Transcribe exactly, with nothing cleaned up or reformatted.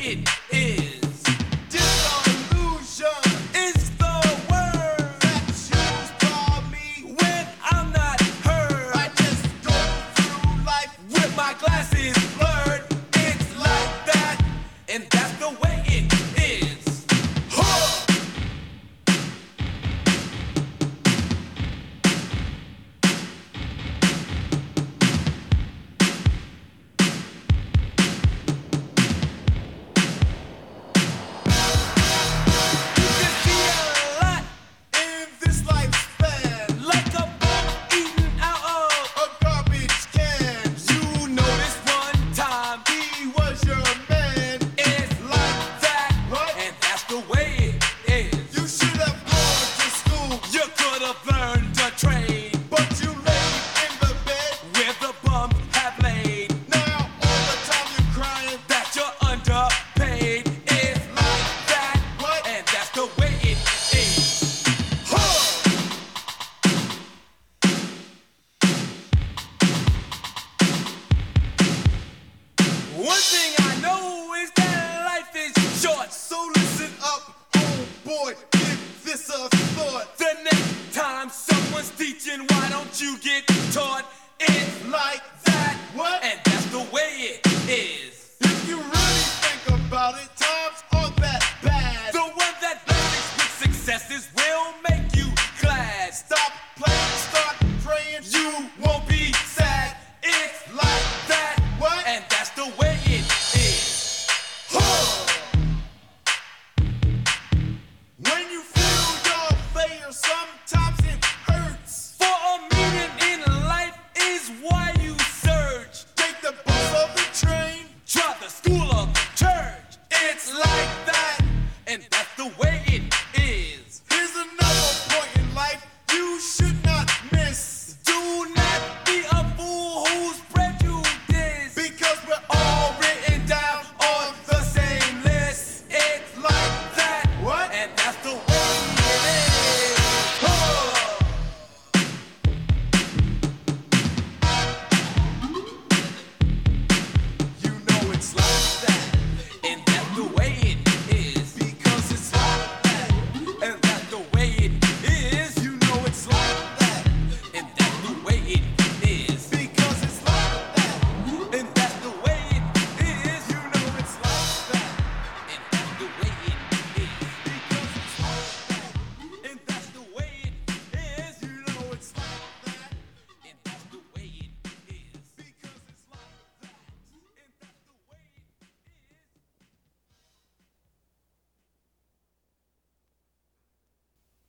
it is. Disillusion is the word that you call me when I'm not heard. I just go through life with my glasses blurred. It's like that, and that's the way it is. Huh. One thing I know is that life is short, so listen up, oh boy, give this a thought. The next time someone's teaching, why don't you get taught? It's like